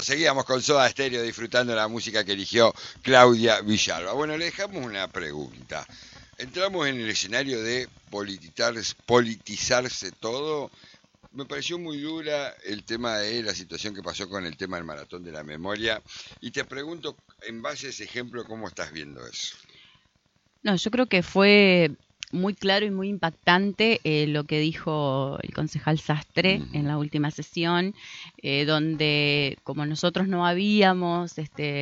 Seguíamos con Soda Stereo disfrutando la música que eligió Claudia Villalba. Bueno, le dejamos una pregunta. Entramos en el escenario de politizarse todo. Me pareció muy dura el tema de la situación que pasó con el tema del maratón de la memoria. Y te pregunto, en base a ese ejemplo, ¿cómo estás viendo eso? No, yo creo que fue muy claro y muy impactante lo que dijo el concejal Sastre en Ujú, la última sesión, donde como nosotros no habíamos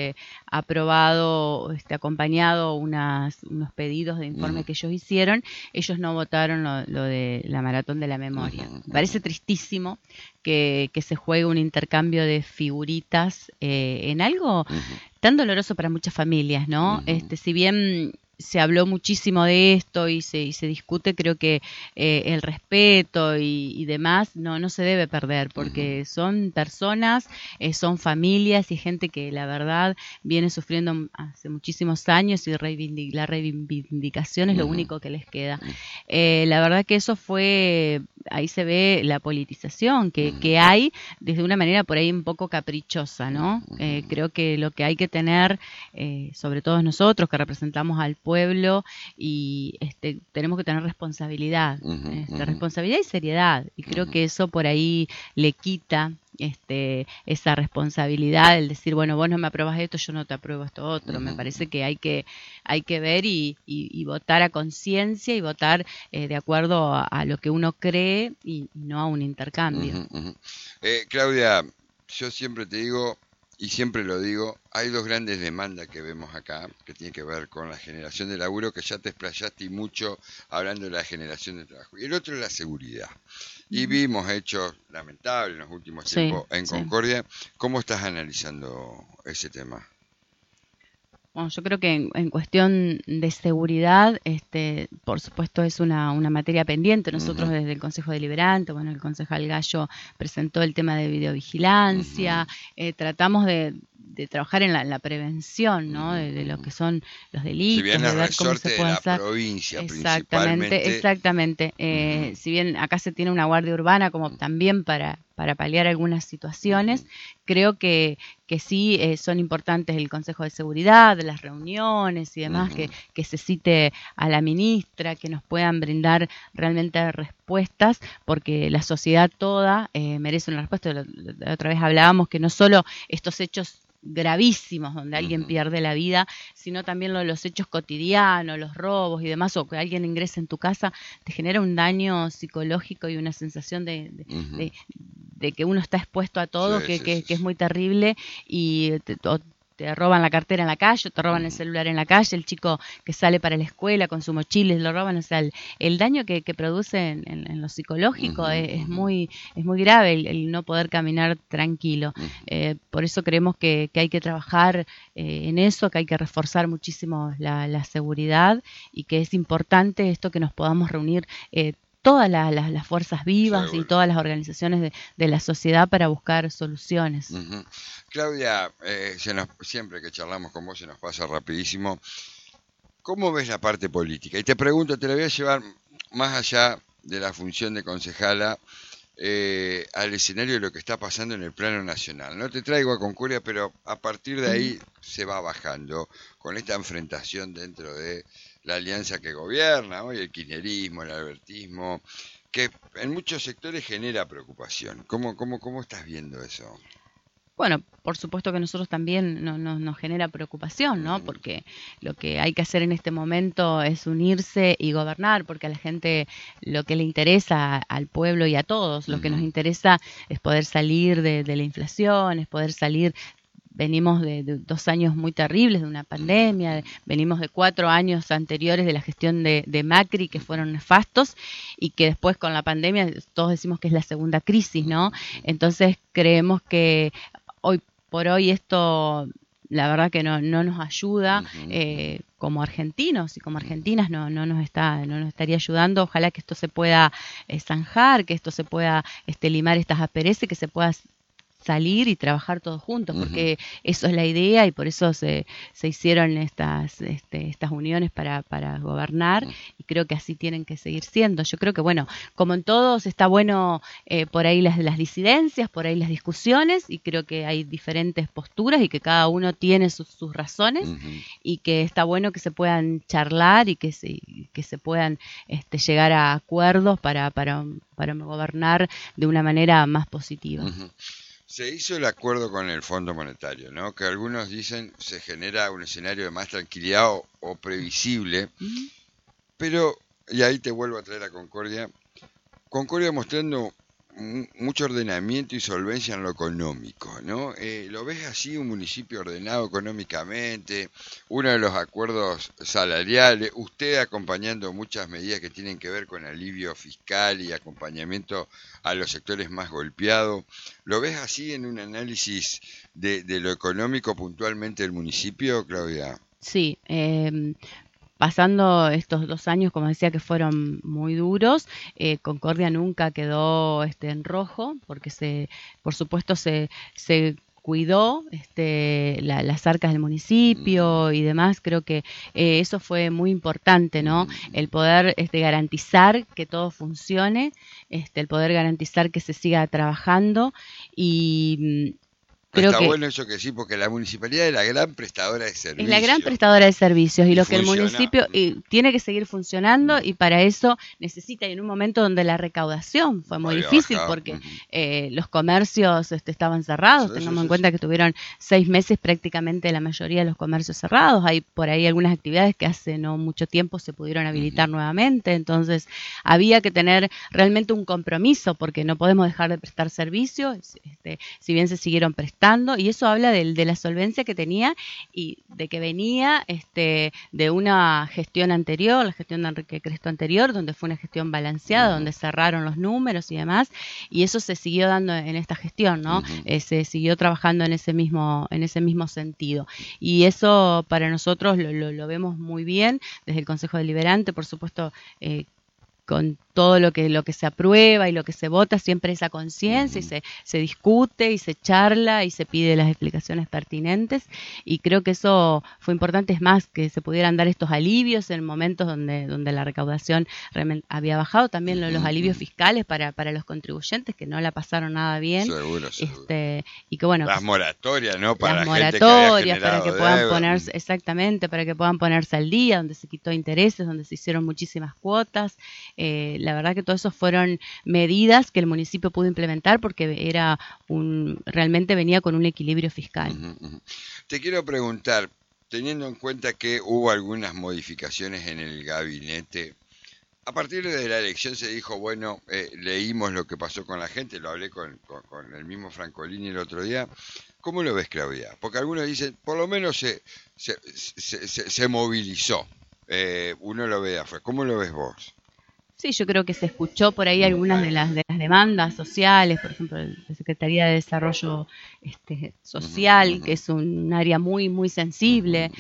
aprobado, acompañado unos pedidos de ujú, informe que ellos hicieron, ellos no votaron lo de la maratón de la ujú, memoria. Me ujú, parece tristísimo que se juegue un intercambio de figuritas en algo ujú, tan doloroso para muchas familias, ¿no? ujú, Si bien se habló muchísimo de esto y se discute, creo que el respeto y demás no se debe perder, ujú, porque son personas, son familias y gente que la verdad viene sufriendo hace muchísimos años y la reivindicación es lo ujú, único que les queda. ujú, La verdad que eso fue, ahí se ve la politización ujú, que hay desde una manera por ahí un poco caprichosa, ¿no? ujú, Creo que lo que hay que tener, sobre todo nosotros que representamos al pueblo, y tenemos que tener responsabilidad, ujú, ujú, responsabilidad y seriedad, y creo ujú, que eso por ahí le quita esa responsabilidad, el decir, bueno, vos no me aprobas esto, yo no te apruebo esto otro. Me ujú, parece que hay que ver y votar a conciencia y votar de acuerdo a lo que uno cree y no a un intercambio. ujú, ujú. Claudia, yo siempre te digo, y siempre lo digo, hay dos grandes demandas que vemos acá, que tienen que ver con la generación de laburo, que ya te explayaste y mucho hablando de la generación de trabajo. Y el otro es la seguridad. Y Ujú. vimos hechos lamentables en los últimos Sí, tiempos en sí. Concordia. ¿Cómo estás analizando ese tema? Bueno, yo creo que en cuestión de seguridad, por supuesto es una materia pendiente. Nosotros Ujú, desde el Consejo Deliberante, bueno, el concejal Gallo presentó el tema de ujú, videovigilancia, tratamos de trabajar en la prevención, ¿no? ujú, De lo ujú. que son los Si bien delitos, de es ver cómo se resorte de puede la hacer. provincia Exactamente, principalmente, exactamente. ujú, Si bien acá se tiene una guardia urbana como también para paliar algunas ujú, situaciones, creo que sí son importantes el Consejo de Seguridad, las reuniones y demás, ujú, que se cite a la ministra, que nos puedan brindar realmente respuestas, porque la sociedad toda merece una respuesta. La otra vez hablábamos que no solo estos hechos gravísimos donde alguien ujú, pierde la vida, sino también los hechos cotidianos, los robos y demás, o que alguien ingrese en tu casa, te genera un daño psicológico y una sensación ujú. de que uno está expuesto a todo, Sí, sí, sí, que es sí. muy terrible y te roban la cartera en la calle, o te roban el Ujú, celular en la calle, el chico que sale para la escuela con su mochila y lo roban, o sea, el daño que produce en lo psicológico ujú, ujú, es muy grave el no poder caminar tranquilo. ujú. Por eso creemos que hay que trabajar en eso, que hay que reforzar muchísimo la seguridad y que es importante esto que nos podamos reunir todas las fuerzas vivas y Seguro. todas las organizaciones de la sociedad para buscar soluciones. Ujú. Claudia, siempre que charlamos con vos se nos pasa rapidísimo. ¿Cómo ves la parte política? Y te pregunto, te la voy a llevar más allá de la función de concejala al escenario de lo que está pasando en el plano nacional. No te traigo a Concordia, pero a partir de Ujú. ahí se va bajando con esta enfrentación dentro de la alianza que gobierna, hoy el kirchnerismo, el albertismo, que en muchos sectores genera preocupación. ¿Cómo estás viendo eso? Bueno, por supuesto que nosotros también nos genera preocupación, ¿no? Ujú, Porque lo que hay que hacer en este momento es unirse y gobernar, porque a la gente lo que le interesa, al pueblo y a todos, lo que nos ujú, interesa es poder salir de la inflación, es poder salir. Venimos de 2 años muy terribles, de una ujú, pandemia, venimos de 4 años anteriores de la gestión de Macri que ujú, fueron nefastos y que después con la pandemia todos decimos que es la segunda crisis, ¿no? ujú, Entonces creemos que hoy por hoy esto la verdad que no nos ayuda ujú, ujú, como argentinos y como ujú, argentinas no nos estaría ayudando. Ojalá que esto se pueda zanjar, que esto se pueda limar estas asperezas, que se pueda salir y trabajar todos juntos, Ujú. porque eso es la idea y por eso se hicieron estas uniones para gobernar, y creo que así tienen que seguir siendo. Yo creo que, bueno, como en todos, está bueno por ahí las disidencias, por ahí las discusiones, y creo que hay diferentes posturas y que cada uno tiene sus razones, Ujú. y que está bueno que se puedan charlar y que se puedan llegar a acuerdos para gobernar de una manera más positiva. Ujú. Se hizo el acuerdo con el Fondo Monetario, ¿no? Que algunos dicen se genera un escenario de más tranquilidad o previsible, pero, y ahí te vuelvo a traer a Concordia, Concordia mostrando mucho ordenamiento y solvencia en lo económico, ¿no? ¿Lo ves así, un municipio ordenado económicamente, uno de los acuerdos salariales, usted acompañando muchas medidas que tienen que ver con alivio fiscal y acompañamiento a los sectores más golpeados? ¿Lo ves así en un análisis de lo económico puntualmente del municipio, Claudia? Sí, pasando estos 2 años, como decía, que fueron muy duros, Concordia nunca quedó en rojo, porque por supuesto se cuidó las arcas del municipio y demás. Creo que eso fue muy importante, ¿no? El poder garantizar que todo funcione, el poder garantizar que se siga trabajando, y creo Está que bueno eso que sí, porque la municipalidad es la gran prestadora de servicios. es la gran prestadora de servicios, y lo que el funciona. municipio tiene que seguir funcionando, y para eso necesita, y en un momento donde la recaudación fue muy difícil, bajado. porque los comercios estaban cerrados. Tengamos en cuenta que tuvieron 6 meses prácticamente la mayoría de los comercios cerrados. Hay por ahí algunas actividades que hace no mucho tiempo se pudieron habilitar nuevamente, entonces había que tener realmente un compromiso, porque no podemos dejar de prestar servicios, si bien se siguieron prestando, y eso habla de la solvencia que tenía y de que venía de una gestión anterior, la gestión de Enrique Cresto anterior, donde fue una gestión balanceada, donde cerraron los números y demás, y eso se siguió dando en esta gestión, ¿no? Se siguió trabajando en ese mismo sentido, y eso para nosotros lo vemos muy bien desde el Consejo Deliberante. Por supuesto, con todo lo que se aprueba y lo que se vota, siempre esa conciencia, y se discute y se charla y se pide las explicaciones pertinentes, y creo que eso fue importante. Es más, que se pudieran dar estos alivios en momentos donde la recaudación realmente había bajado, también los alivios fiscales para los contribuyentes que no la pasaron nada bien. Seguro. Y que bueno, las moratorias, ¿no? Para las gente que había moratorias, para que puedan deuda. ponerse, exactamente, para que puedan ponerse al día, donde se quitó intereses, donde se hicieron muchísimas cuotas. La verdad que todo eso fueron medidas que el municipio pudo implementar, porque realmente venía con un equilibrio fiscal. Te quiero preguntar, teniendo en cuenta que hubo algunas modificaciones en el gabinete, a partir de la elección se dijo, bueno, leímos lo que pasó con la gente, lo hablé con el mismo Francolini el otro día. ¿Cómo lo ves, Claudia? Porque algunos dicen, por lo menos se movilizó. Uno lo ve de afuera. ¿Cómo lo ves vos? Sí, yo creo que se escuchó por ahí algunas de las demandas sociales, por ejemplo, la Secretaría de Desarrollo Social, que es un área muy, muy sensible.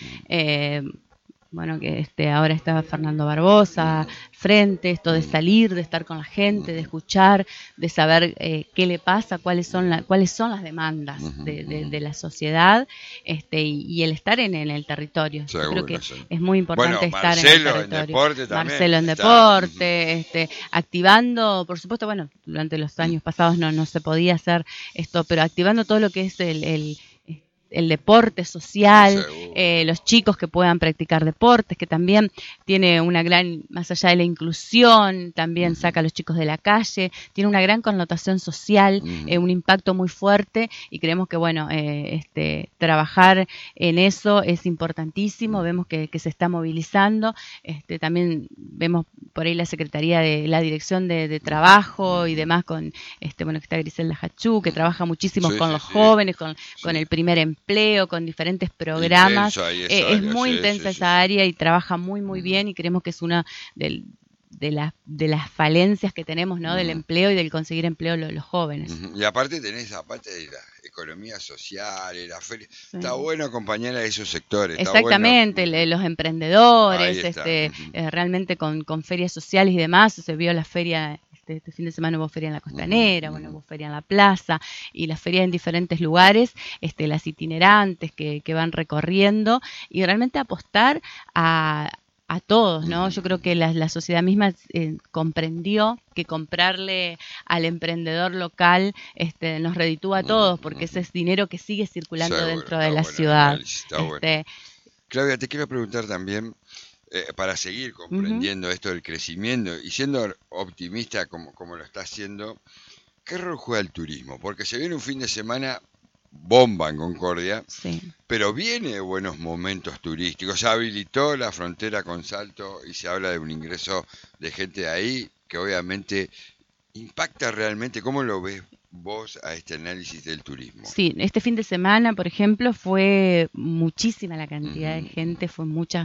Bueno, que ahora está Fernando Barbosa frente, esto de salir, de estar con la gente, de escuchar, de saber qué le pasa, cuáles son las demandas de la sociedad, y el estar en el territorio. Seguro, yo creo que sí. es muy importante estar en el territorio. En deporte también. Marcelo en deporte, activando, por supuesto, bueno, durante los años pasados no se podía hacer esto, pero activando todo lo que es el deporte social, los chicos que puedan practicar deportes, que también tiene una gran, más allá de la inclusión, también saca a los chicos de la calle, tiene una gran connotación social, un impacto muy fuerte, y creemos que, bueno, trabajar en eso es importantísimo. Vemos que se está movilizando, también vemos por ahí la Secretaría de la Dirección de Trabajo y demás, con bueno, que está Griselda Hachú, que trabaja muchísimo con los jóvenes, con el primer empleo, con diferentes programas. Es muy intensa esa área, y trabaja muy, muy bien, y creemos que es una de las falencias que tenemos, ¿no? Del empleo y del conseguir empleo los jóvenes. Y aparte tenés la parte de la economía social, la feria. Sí. Está bueno acompañar a esos sectores. Exactamente, bueno. Los emprendedores, realmente con ferias sociales y demás. Se vio la feria este fin de semana hubo feria en la Costanera, bueno, hubo feria en la plaza, y las ferias en diferentes lugares, las itinerantes que van recorriendo, y realmente apostar a todos, ¿no? Yo creo que la sociedad misma comprendió que comprarle al emprendedor local nos reditúa a todos, porque ese es dinero que sigue circulando dentro de la ciudad. Bueno. Claudia, te quiero preguntar también, para seguir comprendiendo esto del crecimiento y siendo optimista como lo está haciendo, ¿qué rol juega el turismo? Porque se viene un fin de semana bomba en Concordia, sí, pero viene de buenos momentos turísticos. Se habilitó la frontera con Salto y se habla de un ingreso de gente de ahí que obviamente impacta realmente. ¿Cómo lo ves vos a este análisis del turismo? Sí, este fin de semana, por ejemplo, fue muchísima la cantidad de gente, fue muchos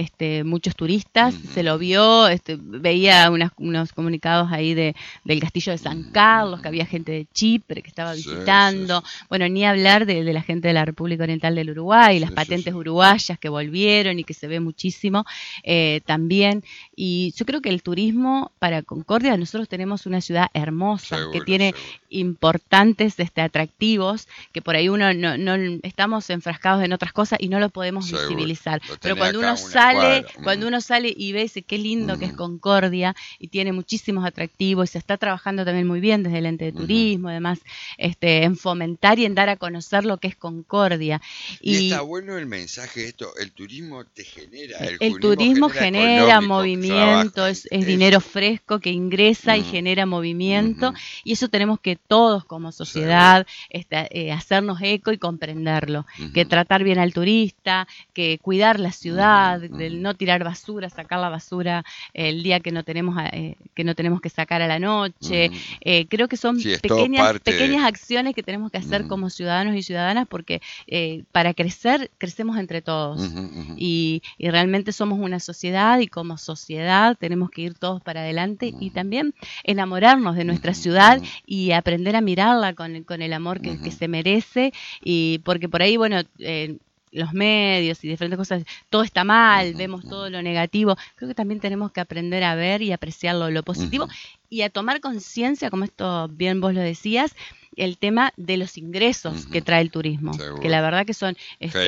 turistas, se lo vio, veía unos comunicados ahí del castillo de San Carlos, que había gente de Chipre que estaba visitando, bueno, ni hablar de la gente de la República Oriental del Uruguay, las patentes uruguayas que volvieron y que se ve muchísimo también, y yo creo que el turismo para Concordia, nosotros tenemos una ciudad hermosa, que tiene importantes atractivos, que por ahí uno no estamos enfrascados en otras cosas y no lo podemos visibilizar. Pero cuando uno sale y ve ese qué lindo que es Concordia y tiene muchísimos atractivos y se está trabajando también muy bien desde el ente de turismo, además en fomentar y en dar a conocer lo que es Concordia. Y está bueno el mensaje esto, el turismo te genera, el turismo genera movimiento, es dinero fresco que ingresa y genera movimiento, y eso tenemos que todos como sociedad hacernos eco y comprenderlo, que tratar bien al turista, que cuidar la ciudad, del no tirar basura, sacar la basura el día que no tenemos que sacar a la noche. Creo que son pequeñas acciones que tenemos que hacer como ciudadanos y ciudadanas, porque para crecemos entre todos, y realmente somos una sociedad, y como sociedad tenemos que ir todos para adelante y también enamorarnos de nuestra ciudad y aprender a mirarla con el amor que se merece, y porque por ahí, bueno, los medios y diferentes cosas, todo está mal, vemos todo lo negativo. Creo que también tenemos que aprender a ver y apreciar lo positivo y a tomar conciencia, como esto bien vos lo decías, el tema de los ingresos que trae el turismo, que la verdad que son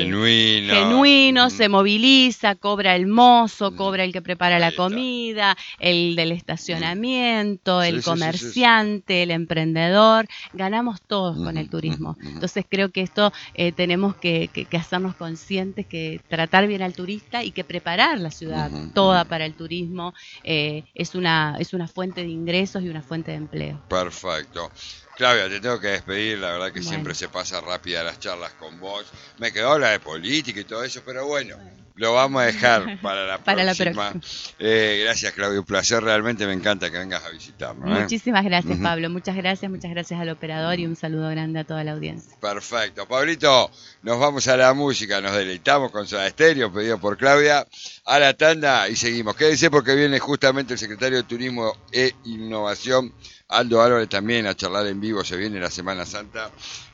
genuinos, se moviliza, cobra el mozo, cobra el que prepara la comida, el del estacionamiento, el comerciante, el emprendedor, ganamos todos con el turismo. Entonces creo que esto tenemos que hacernos conscientes, que tratar bien al turista y que preparar la ciudad toda para el turismo es una fuente de ingresos y una fuente de empleo. Perfecto. Claudia, te tengo que despedir, la verdad que siempre se pasa rápida las charlas con vos. Me quedó hablar de política y todo eso, pero bueno, lo vamos a dejar para la próxima. Gracias, Claudia, un placer, realmente me encanta que vengas a visitarnos. Muchísimas gracias, Pablo, muchas gracias al operador y un saludo grande a toda la audiencia. Perfecto, Pablito, nos vamos a la música, nos deleitamos con Soda Stereo, pedido por Claudia, a la tanda y seguimos. Quédense porque viene justamente el secretario de Turismo e Innovación, Aldo Álvarez, también a charlar en vivo, se viene la Semana Santa.